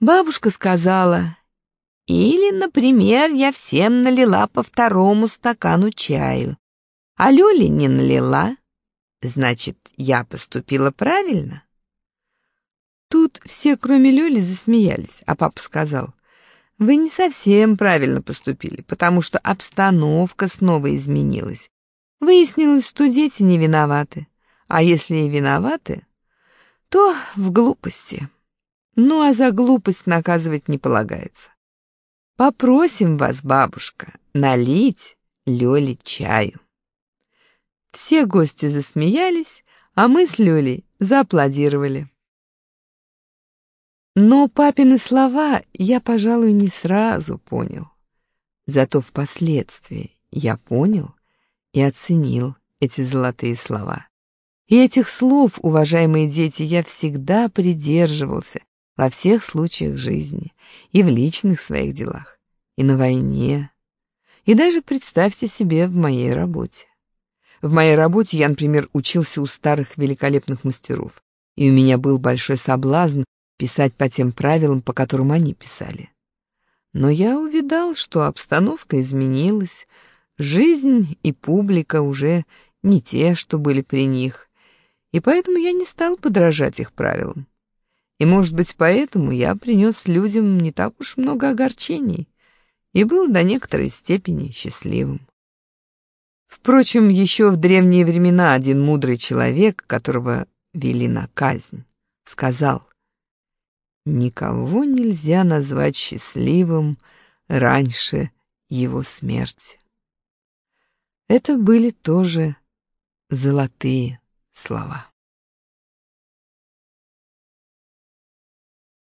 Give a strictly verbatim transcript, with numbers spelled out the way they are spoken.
Бабушка сказала: или, например, я всем налила по второму стакану чаю, а Лёле не налила, значит, я поступила правильно. Тут все, кроме Лёли, засмеялись, а папа сказал: вы не совсем правильно поступили, потому что обстановка снова изменилась. Выяснилось, что дети не виноваты, а если и виноваты, то в глупости. Ну а за глупость наказывать не полагается. Попросим вас, бабушка, налить Лёле чаю. Все гости засмеялись, а мы с Лёлей зааплодировали. Но папины слова я, пожалуй, не сразу понял. Зато впоследствии я понял и оценил эти золотые слова. И этих слов, уважаемые дети, я всегда придерживался во всех случаях жизни, и в личных своих делах, и на войне, и даже, представьте себе, в моей работе. В моей работе я, например, учился у старых великолепных мастеров, и у меня был большой соблазн писать по тем правилам, по которым они писали. Но я увидал, что обстановка изменилась, жизнь и публика уже не те, что были при них, и поэтому я не стал подражать их правилам. И, может быть, поэтому я принес людям не так уж много огорчений и был до некоторой степени счастливым. Впрочем, еще в древние времена один мудрый человек, которого вели на казнь, сказал: «Никого нельзя назвать счастливым раньше его смерти». Это были тоже золотые слова.